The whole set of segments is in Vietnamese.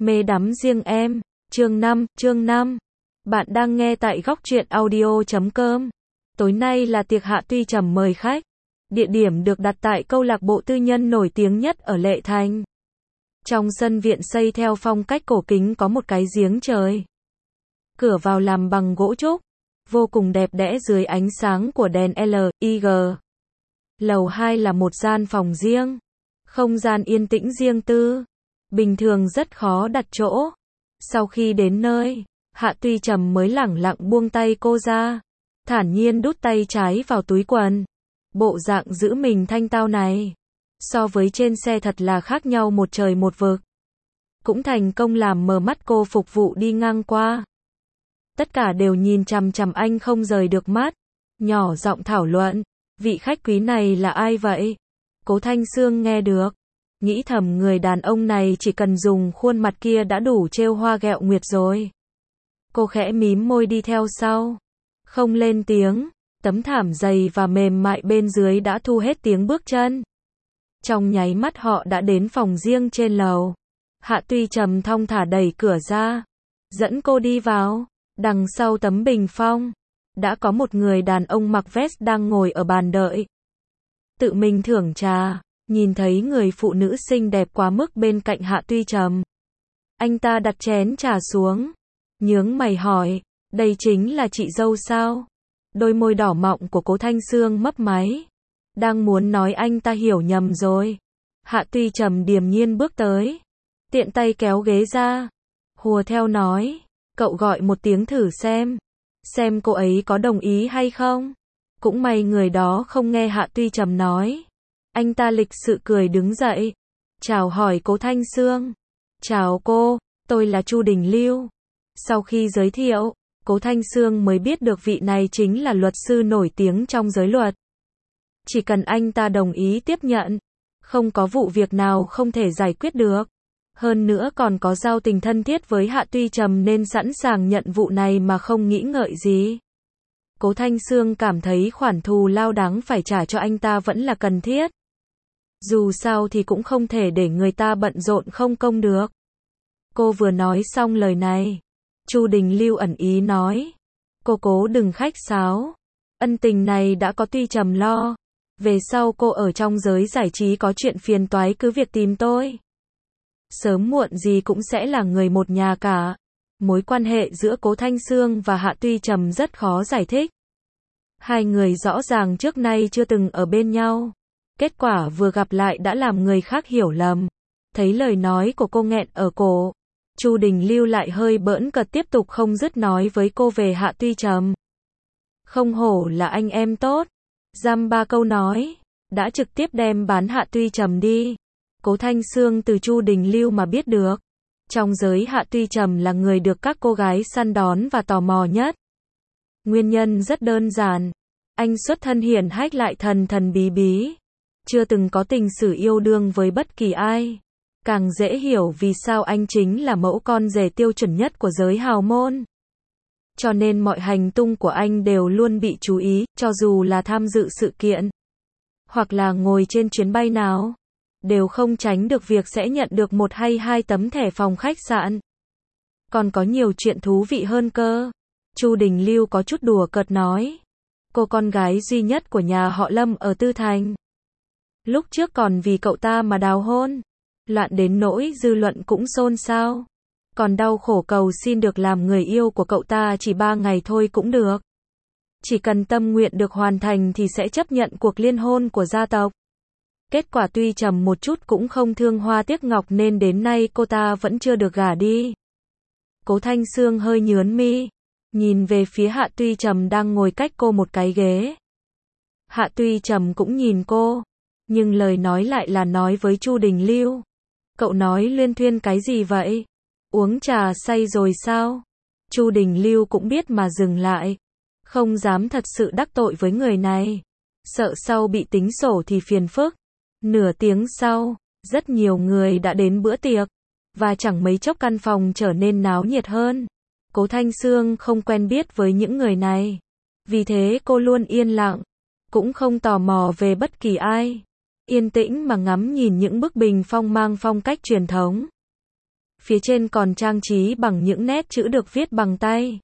Mê đắm riêng em, chương 5. Bạn đang nghe tại góc truyện audio.com. Tối nay là tiệc Hạ Tuy Trầm mời khách. Địa điểm được đặt tại câu lạc bộ tư nhân nổi tiếng nhất ở Lệ Thành. Trong sân viện xây theo phong cách cổ kính có một cái giếng trời. Cửa vào làm bằng gỗ trúc, vô cùng đẹp đẽ dưới ánh sáng của đèn LED. Lầu 2 là một gian phòng riêng, không gian yên tĩnh riêng tư. Bình thường rất khó đặt chỗ. Sau khi đến nơi, Hạ Tuy Trầm mới lẳng lặng buông tay cô ra, thản nhiên đút tay trái vào túi quần. Bộ dạng giữ mình thanh tao này, so với trên xe thật là khác nhau một trời một vực. Cũng thành công làm mờ mắt cô phục vụ đi ngang qua. Tất cả đều nhìn chằm chằm anh không rời được mắt, nhỏ giọng thảo luận, vị khách quý này là ai vậy? Cố Thanh Sương nghe được, nghĩ thầm người đàn ông này chỉ cần dùng khuôn mặt kia đã đủ trêu hoa ghẹo nguyệt rồi. Cô khẽ mím môi đi theo sau, không lên tiếng. Tấm thảm dày và mềm mại bên dưới đã thu hết tiếng bước chân. Trong nháy mắt họ đã đến phòng riêng trên lầu. Hạ Tuy Trầm thong thả đẩy cửa ra, dẫn cô đi vào. Đằng sau tấm bình phong, đã có một người đàn ông mặc vest đang ngồi ở bàn đợi. Tự mình thưởng trà, nhìn thấy người phụ nữ xinh đẹp quá mức bên cạnh Hạ Tuy Trầm. Anh ta đặt chén trà xuống, nhướng mày hỏi, đây chính là chị dâu sao? Đôi môi đỏ mọng của Cố Thanh Sương mấp máy, đang muốn nói anh ta hiểu nhầm rồi. Hạ Tuy Trầm điềm nhiên bước tới, tiện tay kéo ghế ra, hùa theo nói, cậu gọi một tiếng thử xem cô ấy có đồng ý hay không. Cũng may người đó không nghe Hạ Tuy Trầm nói. Anh ta lịch sự cười đứng dậy, chào hỏi Cố Thanh Sương. Chào cô, tôi là Chu Đình Lưu. Sau khi giới thiệu, Cố Thanh Sương mới biết được vị này chính là luật sư nổi tiếng trong giới luật. Chỉ cần anh ta đồng ý tiếp nhận, không có vụ việc nào không thể giải quyết được. Hơn nữa còn có giao tình thân thiết với Hạ Tuy Trầm nên sẵn sàng nhận vụ này mà không nghĩ ngợi gì. Cố Thanh Sương cảm thấy khoản thù lao đáng phải trả cho anh ta vẫn là cần thiết. Dù sao thì cũng không thể để người ta bận rộn không công được. Cô vừa nói xong lời này, Chu Đình Lưu ẩn ý nói, cô Cố đừng khách sáo. Ân tình này đã có Tuy Trầm lo. Về sau cô ở trong giới giải trí có chuyện phiền toái cứ việc tìm tôi. Sớm muộn gì cũng sẽ là người một nhà cả. Mối quan hệ giữa Cố Thanh Sương và Hạ Tuy Trầm rất khó giải thích. Hai người rõ ràng trước nay chưa từng ở bên nhau. Kết quả vừa gặp lại đã làm người khác hiểu lầm. Thấy lời nói của cô nghẹn ở cổ, Chu Đình Lưu lại hơi bỡn cợt tiếp tục không dứt nói với cô về Hạ Tuy Trầm. Không hổ là anh em tốt. Dăm ba câu nói, đã trực tiếp đem bán Hạ Tuy Trầm đi. Cố Thanh Sương từ Chu Đình Lưu mà biết được, trong giới Hạ Tuy Trầm là người được các cô gái săn đón và tò mò nhất. Nguyên nhân rất đơn giản, anh xuất thân hiển hách lại thần thần bí bí, chưa từng có tình sử yêu đương với bất kỳ ai. Càng dễ hiểu vì sao anh chính là mẫu con rể tiêu chuẩn nhất của giới hào môn. Cho nên mọi hành tung của anh đều luôn bị chú ý, cho dù là tham dự sự kiện, hoặc là ngồi trên chuyến bay nào, đều không tránh được việc sẽ nhận được một hay hai tấm thẻ phòng khách sạn. Còn có nhiều chuyện thú vị hơn cơ. Chu Đình Lưu có chút đùa cợt nói, cô con gái duy nhất của nhà họ Lâm ở Tư Thành. Lúc trước còn vì cậu ta mà đào hôn, loạn đến nỗi dư luận cũng xôn xao. Còn đau khổ cầu xin được làm người yêu của cậu ta chỉ 3 ngày thôi cũng được. Chỉ cần tâm nguyện được hoàn thành thì sẽ chấp nhận cuộc liên hôn của gia tộc. Kết quả Tuy Trầm một chút cũng không thương hoa tiếc ngọc nên đến nay cô ta vẫn chưa được gả đi. Cố Thanh Sương hơi nhướng mi, nhìn về phía Hạ Tuy Trầm đang ngồi cách cô một cái ghế. Hạ Tuy Trầm cũng nhìn cô, nhưng lời nói lại là nói với Chu Đình Lưu. Cậu nói luyên thuyên cái gì vậy? Uống trà say rồi sao? Chu Đình Lưu cũng biết mà dừng lại, không dám thật sự đắc tội với người này, sợ sau bị tính sổ thì phiền phức. Nửa tiếng sau, rất nhiều người đã đến bữa tiệc, và chẳng mấy chốc căn phòng trở nên náo nhiệt hơn. Cố Thanh Sương không quen biết với những người này, vì thế cô luôn yên lặng, cũng không tò mò về bất kỳ ai. Yên tĩnh mà ngắm nhìn những bức bình phong mang phong cách truyền thống. phía trên còn trang trí bằng những nét chữ được viết bằng tay.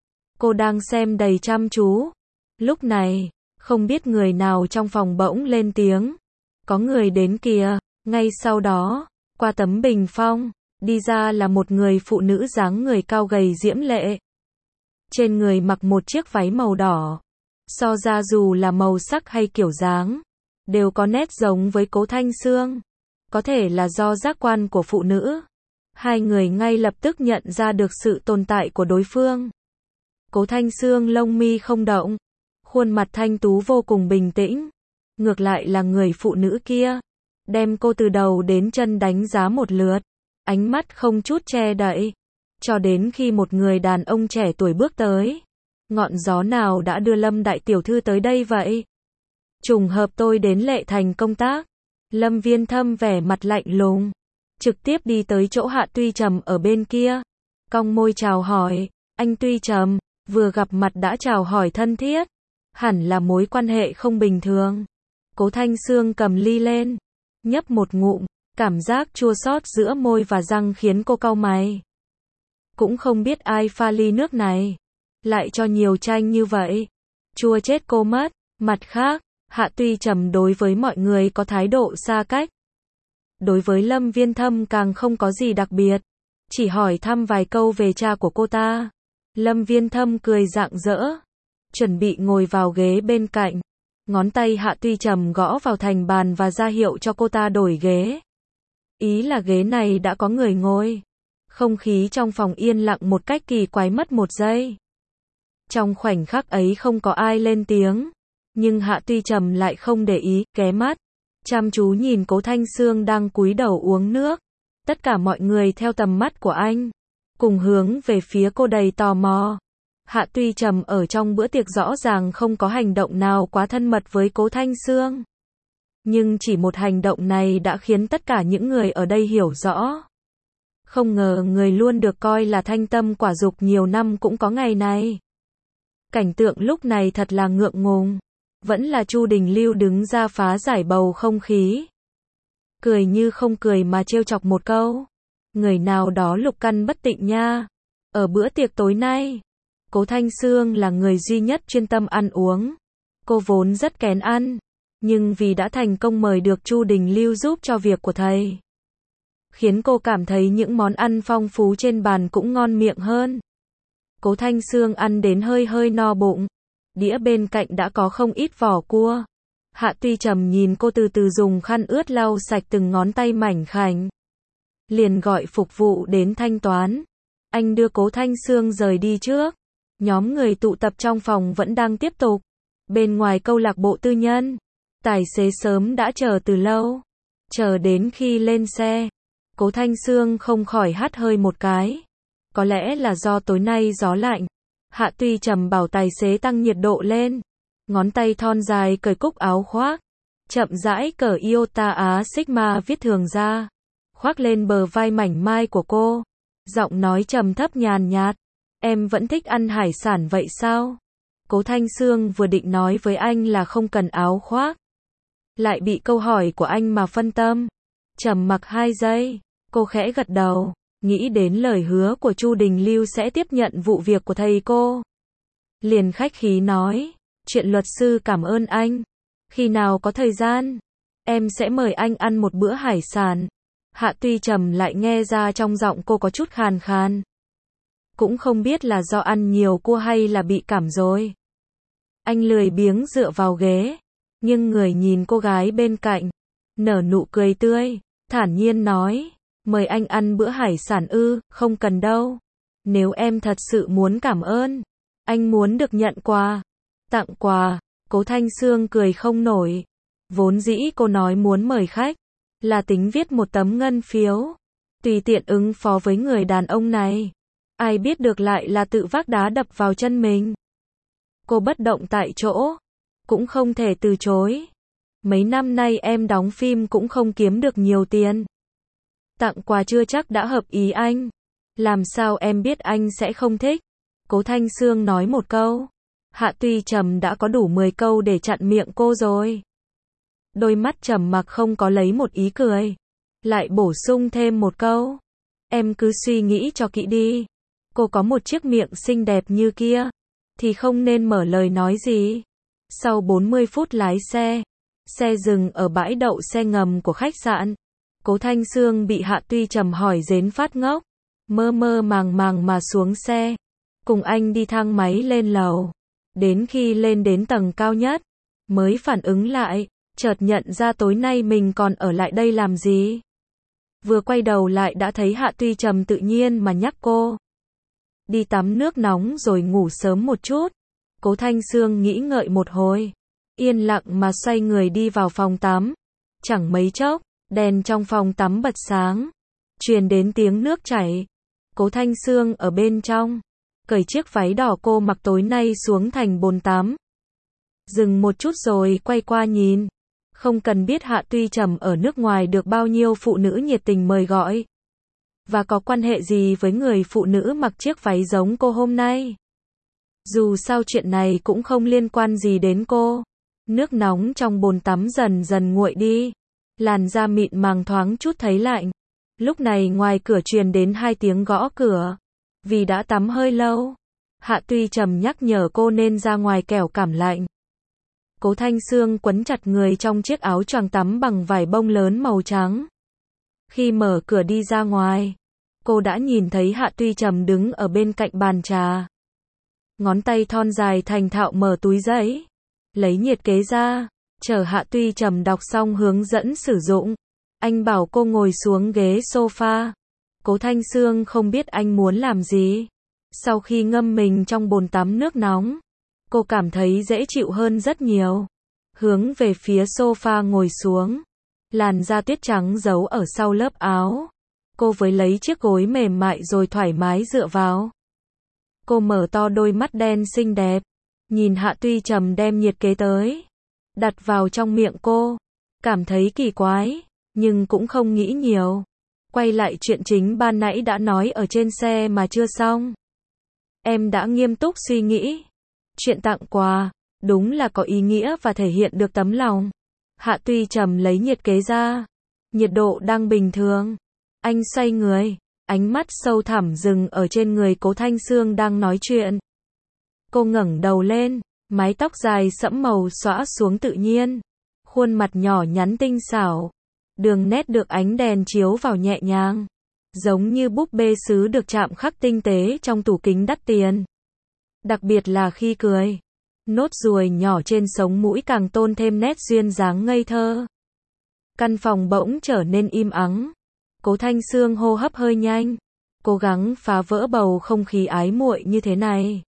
Cô đang xem đầy chăm chú. Lúc này, không biết người nào trong phòng bỗng lên tiếng. Có người đến kìa. Ngay sau đó, qua tấm bình phong, đi ra là một người phụ nữ dáng người cao gầy diễm lệ. Trên người mặc một chiếc váy màu đỏ. So ra dù là màu sắc hay kiểu dáng, đều có nét giống với Cố Thanh Sương. Có thể là do giác quan của phụ nữ. Hai người ngay lập tức nhận ra được sự tồn tại của đối phương. Cố Thanh Sương lông mi không động, khuôn mặt thanh tú vô cùng bình tĩnh. Ngược lại là người phụ nữ kia, đem cô từ đầu đến chân đánh giá một lượt, ánh mắt không chút che đậy. Cho đến khi một người đàn ông trẻ tuổi bước tới. Ngọn gió nào đã đưa Lâm đại tiểu thư tới đây vậy? Trùng hợp tôi đến Lệ Thành công tác. Lâm Viên Thâm vẻ mặt lạnh lùng, trực tiếp đi tới chỗ Hạ Tuy Trầm ở bên kia. Cong môi chào hỏi, anh Tuy Trầm, vừa gặp mặt đã chào hỏi thân thiết. Hẳn là mối quan hệ không bình thường. Cố Thanh Sương cầm ly lên, nhấp một ngụm, cảm giác chua xót giữa môi và răng khiến cô cau mày. Cũng không biết ai pha ly nước này, lại cho nhiều chanh như vậy. Chua chết cô mất. Mặt khác, Hạ Tuy Trầm đối với mọi người có thái độ xa cách. Đối với Lâm Viên Thâm càng không có gì đặc biệt, chỉ hỏi thăm vài câu về cha của cô ta. Lâm Viên Thâm cười rạng rỡ, chuẩn bị ngồi vào ghế bên cạnh. Ngón tay Hạ Tuy Trầm gõ vào thành bàn và ra hiệu cho cô ta đổi ghế. Ý là ghế này đã có người ngồi. Không khí trong phòng yên lặng một cách kỳ quái mất một giây. Trong khoảnh khắc ấy không có ai lên tiếng, nhưng Hạ Tuy Trầm lại không để ý, ghé mắt, chăm chú nhìn Cố Thanh Sương đang cúi đầu uống nước. Tất cả mọi người theo tầm mắt của anh, cùng hướng về phía cô đầy tò mò. Hạ Tuy Trầm ở trong bữa tiệc rõ ràng không có hành động nào quá thân mật với Cố Thanh Sương. Nhưng chỉ một hành động này đã khiến tất cả những người ở đây hiểu rõ. Không ngờ người luôn được coi là thanh tâm quả dục nhiều năm cũng có ngày này. Cảnh tượng lúc này thật là ngượng ngùng. Vẫn là Chu Đình Lưu đứng ra phá giải bầu không khí. Cười như không cười mà trêu chọc một câu. Người nào đó lục căn bất tịnh nha. Ở bữa tiệc tối nay, Cố Thanh Sương là người duy nhất chuyên tâm ăn uống. Cô vốn rất kén ăn, nhưng vì đã thành công mời được Chu Đình Lưu giúp cho việc của thầy, khiến cô cảm thấy những món ăn phong phú trên bàn cũng ngon miệng hơn. Cố Thanh Sương ăn đến hơi hơi no bụng. Đĩa bên cạnh đã có không ít vỏ cua. Hạ Tuy Trầm nhìn cô từ từ dùng khăn ướt lau sạch từng ngón tay mảnh khảnh. Liền gọi phục vụ đến thanh toán. Anh đưa Cố Thanh Sương rời đi trước. Nhóm người tụ tập trong phòng vẫn đang tiếp tục. Bên ngoài câu lạc bộ tư nhân, tài xế sớm đã chờ từ lâu. Chờ đến khi lên xe, Cố Thanh Sương không khỏi hắt hơi một cái. Có lẽ là do tối nay gió lạnh. Hạ Tuy Trầm bảo tài xế tăng nhiệt độ lên. Ngón tay thon dài cởi cúc áo khoác, chậm rãi cởi Iota Á Sigma viết thường ra, khoác lên bờ vai mảnh mai của cô. Giọng nói trầm thấp nhàn nhạt. Em vẫn thích ăn hải sản vậy sao? Cố Thanh Sương vừa định nói với anh là không cần áo khoác, lại bị câu hỏi của anh mà phân tâm. Trầm mặc 2 giây, cô khẽ gật đầu. Nghĩ đến lời hứa của Chu Đình Lưu sẽ tiếp nhận vụ việc của thầy cô. Liền khách khí nói, chuyện luật sư cảm ơn anh. Khi nào có thời gian, em sẽ mời anh ăn một bữa hải sản. Hạ Tuy Trầm lại nghe ra trong giọng cô có chút khàn khàn. Cũng không biết là do ăn nhiều cua hay là bị cảm rồi. Anh lười biếng dựa vào ghế, nhưng người nhìn cô gái bên cạnh, nở nụ cười tươi, thản nhiên nói. Mời anh ăn bữa hải sản ư? Không cần đâu. Nếu em thật sự muốn cảm ơn, anh muốn được nhận quà. Tặng quà. Cố Thanh Sương cười không nổi. Vốn dĩ cô nói muốn mời khách, là tính viết một tấm ngân phiếu, tùy tiện ứng phó với người đàn ông này. Ai biết được lại là tự vác đá đập vào chân mình. Cô bất động tại chỗ, cũng không thể từ chối. Mấy năm nay em đóng phim cũng không kiếm được nhiều tiền. Tặng quà chưa chắc đã hợp ý anh. Làm sao em biết anh sẽ không thích? Cố Thanh Sương nói một câu. Hạ Tuy Trầm đã có đủ 10 câu để chặn miệng cô rồi. Đôi mắt trầm mặc không có lấy một ý cười. Lại bổ sung thêm một câu. Em cứ suy nghĩ cho kỹ đi. Cô có một chiếc miệng xinh đẹp như kia, thì không nên mở lời nói gì. Sau 40 phút lái xe dừng ở bãi đậu xe ngầm của khách sạn. Cố Thanh Sương bị Hạ Tuy Trầm hỏi đến phát ngốc, mơ mơ màng màng mà xuống xe, cùng anh đi thang máy lên lầu. Đến khi lên đến tầng cao nhất, mới phản ứng lại, chợt nhận ra tối nay mình còn ở lại đây làm gì. Vừa quay đầu lại đã thấy Hạ Tuy Trầm tự nhiên mà nhắc cô đi tắm nước nóng rồi ngủ sớm một chút. Cố Thanh Sương nghĩ ngợi một hồi, yên lặng mà xoay người đi vào phòng tắm. Chẳng mấy chốc, đèn trong phòng tắm bật sáng, truyền đến tiếng nước chảy. Cố Thanh Sương ở bên trong, cởi chiếc váy đỏ cô mặc tối nay xuống thành bồn tắm. Dừng một chút rồi quay qua nhìn. Không cần biết Hạ Tuy Trầm ở nước ngoài được bao nhiêu phụ nữ nhiệt tình mời gọi, và có quan hệ gì với người phụ nữ mặc chiếc váy giống cô hôm nay. Dù sao chuyện này cũng không liên quan gì đến cô. Nước nóng trong bồn tắm dần dần nguội đi, làn da mịn màng thoáng chút thấy lạnh. Lúc này ngoài cửa truyền đến 2 tiếng gõ cửa. Vì đã tắm hơi lâu, Hạ Tuy Trầm nhắc nhở cô nên ra ngoài kẻo cảm lạnh. Cố Thanh Sương quấn chặt người trong chiếc áo choàng tắm bằng vải bông lớn màu trắng. Khi mở cửa đi ra ngoài, cô đã nhìn thấy Hạ Tuy Trầm đứng ở bên cạnh bàn trà. Ngón tay thon dài thành thạo mở túi giấy, lấy nhiệt kế ra, chờ Hạ Tuy Trầm đọc xong hướng dẫn sử dụng. Anh bảo cô ngồi xuống ghế sofa. Cố Thanh Sương không biết anh muốn làm gì. Sau khi ngâm mình trong bồn tắm nước nóng, cô cảm thấy dễ chịu hơn rất nhiều. Hướng về phía sofa ngồi xuống. Làn da tuyết trắng giấu ở sau lớp áo. Cô với lấy chiếc gối mềm mại rồi thoải mái dựa vào. Cô mở to đôi mắt đen xinh đẹp, nhìn Hạ Tuy Trầm đem nhiệt kế tới, đặt vào trong miệng cô. Cảm thấy kỳ quái, nhưng cũng không nghĩ nhiều. Quay lại chuyện chính ban nãy đã nói ở trên xe mà chưa xong. Em đã nghiêm túc suy nghĩ. Chuyện tặng quà, đúng là có ý nghĩa và thể hiện được tấm lòng. Hạ Tuy Trầm lấy nhiệt kế ra. Nhiệt độ đang bình thường. Anh xoay người, ánh mắt sâu thẳm dừng ở trên người Cố Thanh Sương đang nói chuyện. Cô ngẩng đầu lên, mái tóc dài sẫm màu xõa xuống tự nhiên. Khuôn mặt nhỏ nhắn tinh xảo. Đường nét được ánh đèn chiếu vào nhẹ nhàng, giống như búp bê sứ được chạm khắc tinh tế trong tủ kính đắt tiền. Đặc biệt là khi cười, nốt ruồi nhỏ trên sống mũi càng tôn thêm nét duyên dáng ngây thơ. Căn phòng bỗng trở nên im ắng. Cố Thanh Sương hô hấp hơi nhanh, cố gắng phá vỡ bầu không khí ái muội như thế này.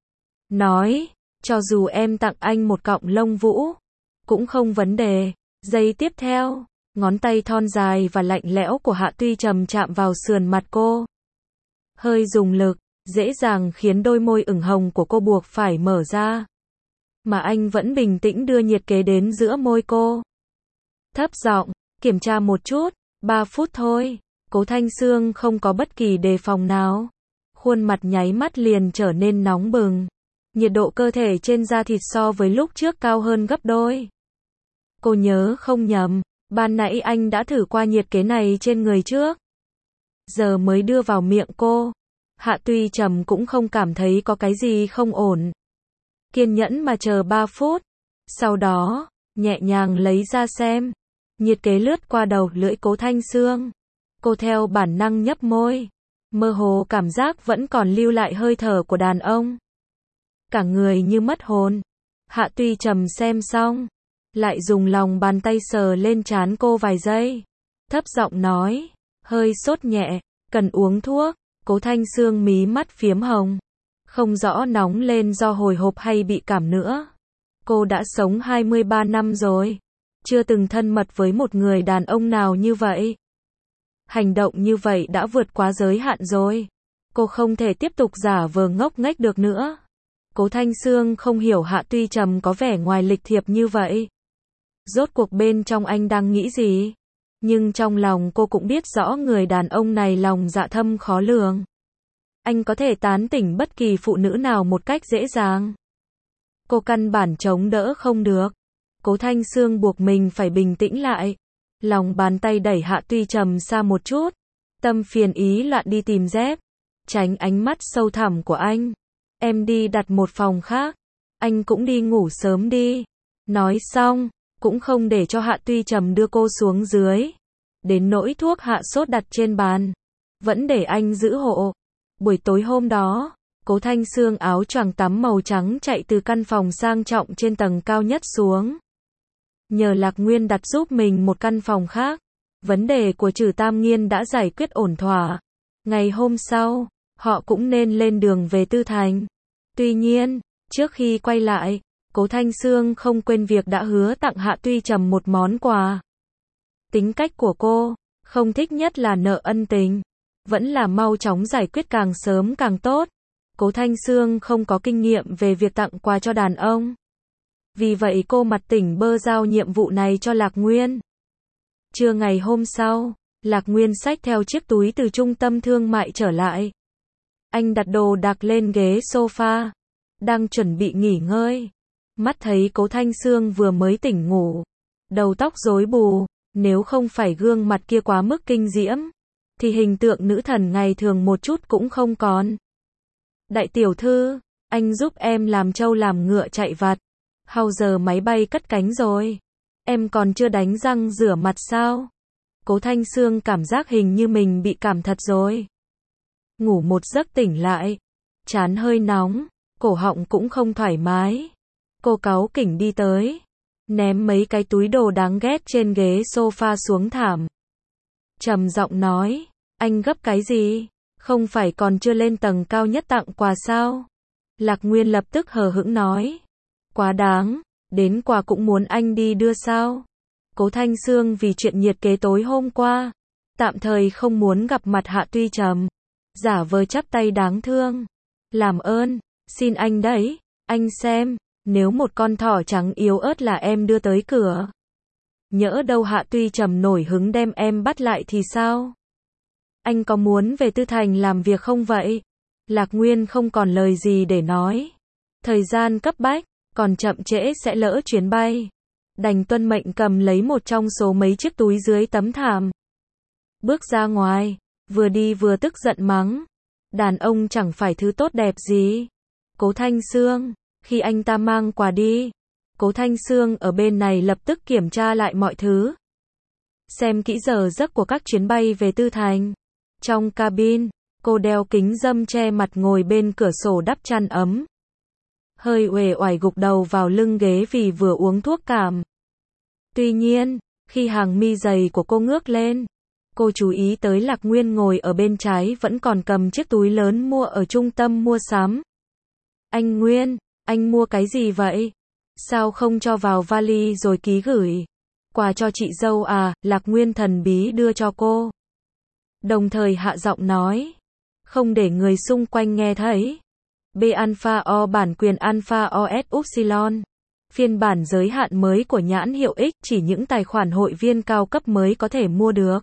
Nói, cho dù em tặng anh một cọng lông vũ, cũng không vấn đề. Giây tiếp theo, ngón tay thon dài và lạnh lẽo của Hạ Tuy Trầm chạm vào sườn mặt cô. Hơi dùng lực, dễ dàng khiến đôi môi ửng hồng của cô buộc phải mở ra. Mà anh vẫn bình tĩnh đưa nhiệt kế đến giữa môi cô. Thấp giọng, kiểm tra một chút, 3 phút thôi. Cố Thanh Sương không có bất kỳ đề phòng nào. Khuôn mặt nháy mắt liền trở nên nóng bừng. Nhiệt độ cơ thể trên da thịt so với lúc trước cao hơn gấp đôi. Cô nhớ không nhầm, ban nãy anh đã thử qua nhiệt kế này trên người trước. Giờ mới đưa vào miệng cô. Hạ Tuy Trầm cũng không cảm thấy có cái gì không ổn. Kiên nhẫn mà chờ 3 phút. Sau đó, nhẹ nhàng lấy ra xem. Nhiệt kế lướt qua đầu lưỡi Cố Thanh Sương. Cô theo bản năng nhấp môi. Mơ hồ cảm giác vẫn còn lưu lại hơi thở của đàn ông. Cả người như mất hồn. Hạ Tuy Trầm xem xong, lại dùng lòng bàn tay sờ lên trán cô vài giây. Thấp giọng nói, hơi sốt nhẹ, cần uống thuốc. Cố Thanh Sương mí mắt phiếm hồng. Không rõ nóng lên do hồi hộp hay bị cảm nữa. Cô đã sống 23 năm rồi. Chưa từng thân mật với một người đàn ông nào như vậy. Hành động như vậy đã vượt quá giới hạn rồi. Cô không thể tiếp tục giả vờ ngốc nghếch được nữa. Cố Thanh Sương không hiểu Hạ Tuy Trầm có vẻ ngoài lịch thiệp như vậy. Rốt cuộc bên trong anh đang nghĩ gì? Nhưng trong lòng cô cũng biết rõ người đàn ông này lòng dạ thâm khó lường. Anh có thể tán tỉnh bất kỳ phụ nữ nào một cách dễ dàng. Cô căn bản chống đỡ không được. Cố Thanh Sương buộc mình phải bình tĩnh lại. Lòng bàn tay đẩy Hạ Tuy Trầm xa một chút. tâm phiền ý loạn đi tìm dép, tránh ánh mắt sâu thẳm của anh. Em đi đặt một phòng khác, anh cũng đi ngủ sớm đi. Nói xong, cũng không để cho Hạ Tuy Trầm đưa cô xuống dưới. Đến nỗi thuốc hạ sốt đặt trên bàn, vẫn để anh giữ hộ. Buổi tối hôm đó, Cố Thanh Sương áo choàng tắm màu trắng chạy từ căn phòng sang trọng trên tầng cao nhất xuống. Nhờ Lạc Nguyên đặt giúp mình một căn phòng khác, vấn đề của Trử Tam Nghiên đã giải quyết ổn thỏa. Ngày hôm sau, họ cũng nên lên đường về Tư Thành. Tuy nhiên, trước khi quay lại, Cố Thanh Sương không quên việc đã hứa tặng Hạ Tuy Trầm một món quà. Tính cách của cô, không thích nhất là nợ ân tình, vẫn là mau chóng giải quyết càng sớm càng tốt. Cố Thanh Sương không có kinh nghiệm về việc tặng quà cho đàn ông. Vì vậy cô mặt tỉnh bơ giao nhiệm vụ này cho Lạc Nguyên. Trưa ngày hôm sau, Lạc Nguyên xách theo chiếc túi từ trung tâm thương mại trở lại. Anh đặt đồ đạc lên ghế sofa, đang chuẩn bị nghỉ ngơi. Mắt thấy Cố Thanh Sương vừa mới tỉnh ngủ, đầu tóc rối bù, nếu không phải gương mặt kia quá mức kinh diễm, thì hình tượng nữ thần ngày thường một chút cũng không còn. Đại tiểu thư, anh giúp em làm trâu làm ngựa chạy vặt. Hao giờ máy bay cất cánh rồi. Em còn chưa đánh răng rửa mặt sao? Cố Thanh Sương cảm giác hình như mình bị cảm thật rồi. Ngủ một giấc tỉnh lại, trán hơi nóng, cổ họng cũng không thoải mái. Cô cáu kỉnh đi tới, ném mấy cái túi đồ đáng ghét trên ghế sofa xuống thảm. Trầm giọng nói, anh gấp cái gì? Không phải còn chưa lên tầng cao nhất tặng quà sao? Lạc Nguyên lập tức hờ hững nói, quá đáng, đến quà cũng muốn anh đi đưa sao? Cố Thanh Sương vì chuyện nhiệt kế tối hôm qua, tạm thời không muốn gặp mặt Hạ Tuy Trầm, giả vờ chắp tay đáng thương. Làm ơn, xin anh đấy, anh xem, nếu một con thỏ trắng yếu ớt là em đưa tới cửa, nhỡ đâu Hạ Tuy Trầm nổi hứng đem em bắt lại thì sao? Anh có muốn về Tư Thành làm việc không vậy? Lạc Nguyên không còn lời gì để nói. Thời gian cấp bách, còn chậm trễ sẽ lỡ chuyến bay. Đành tuân mệnh cầm lấy một trong số mấy chiếc túi dưới tấm thảm. Bước ra ngoài, vừa đi vừa tức giận mắng. Đàn ông chẳng phải thứ tốt đẹp gì. Cố Thanh Sương, khi anh ta mang quà đi, Cố Thanh Sương ở bên này lập tức kiểm tra lại mọi thứ. Xem kỹ giờ giấc của các chuyến bay về Tư Thành. Trong cabin, cô đeo kính râm che mặt ngồi bên cửa sổ đắp chăn ấm. Hơi uể oải gục đầu vào lưng ghế vì vừa uống thuốc cảm. Tuy nhiên, khi hàng mi dày của cô ngước lên, cô chú ý tới Lạc Nguyên ngồi ở bên trái vẫn còn cầm chiếc túi lớn mua ở trung tâm mua sắm. Anh Nguyên, anh mua cái gì vậy? Sao không cho vào vali rồi ký gửi? Quà cho chị dâu à? Lạc Nguyên thần bí đưa cho cô. Đồng thời hạ giọng nói, không để người xung quanh nghe thấy. B Alpha O bản quyền Alpha OS Upsilon. Phiên bản giới hạn mới của nhãn hiệu X chỉ những tài khoản hội viên cao cấp mới có thể mua được.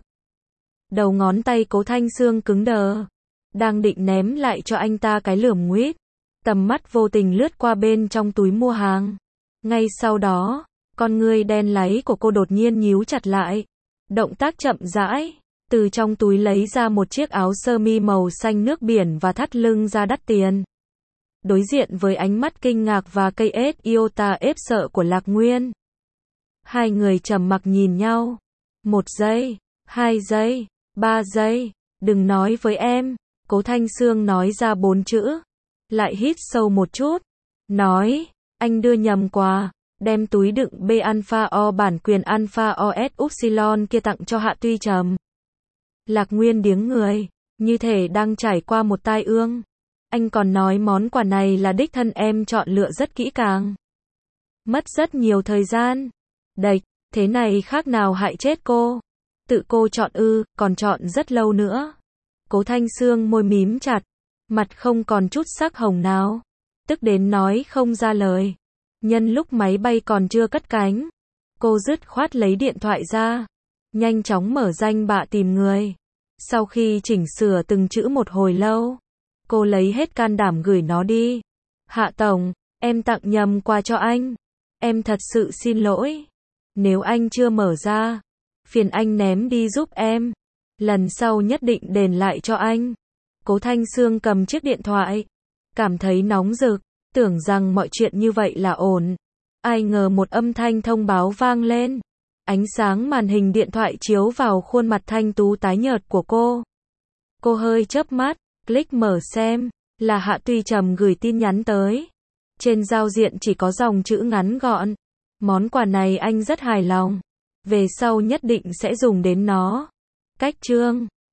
Đầu ngón tay Cố Thanh Sương cứng đờ, đang định ném lại cho anh ta cái lườm nguýt. Tầm mắt vô tình lướt qua bên trong túi mua hàng. Ngay sau đó, con ngươi đen láy của cô đột nhiên nhíu chặt lại. Động tác chậm rãi, từ trong túi lấy ra một chiếc áo sơ mi màu xanh nước biển và thắt lưng da đắt tiền. Đối diện với ánh mắt kinh ngạc và cây ếch iota ép sợ của Lạc Nguyên, hai người trầm mặc nhìn nhau. 1 giây, 2 giây, 3 giây, đừng nói với em. Cố Thanh Sương nói ra 4 chữ, lại hít sâu một chút, nói, anh đưa nhầm quà, đem túi đựng B Alpha O bản quyền Alpha OS Upsilon kia tặng cho Hạ Tuy Trầm. Lạc Nguyên điếng người, như thể đang trải qua một tai ương. Anh còn nói món quà này là đích thân em chọn lựa rất kỹ càng. Mất rất nhiều thời gian. Đệch, thế này khác nào hại chết cô. Tự cô chọn ư, còn chọn rất lâu nữa. Cố Thanh Sương môi mím chặt, mặt không còn chút sắc hồng nào. Tức đến nói không ra lời. Nhân lúc máy bay còn chưa cất cánh, cô dứt khoát lấy điện thoại ra, nhanh chóng mở danh bạ tìm người. Sau khi chỉnh sửa từng chữ một hồi lâu, cô lấy hết can đảm gửi nó đi. Hạ tổng, em tặng nhầm quà cho anh. Em thật sự xin lỗi. Nếu anh chưa mở ra, phiền anh ném đi giúp em. Lần sau nhất định đền lại cho anh. Cố Thanh Sương cầm chiếc điện thoại, cảm thấy nóng rực, tưởng rằng mọi chuyện như vậy là ổn. Ai ngờ một âm thanh thông báo vang lên. Ánh sáng màn hình điện thoại chiếu vào khuôn mặt thanh tú tái nhợt của cô. Cô hơi chớp mắt, click mở xem, là Hạ Tuy Trầm gửi tin nhắn tới. Trên giao diện chỉ có dòng chữ ngắn gọn. Món quà này anh rất hài lòng. Về sau nhất định sẽ dùng đến nó. Cách chương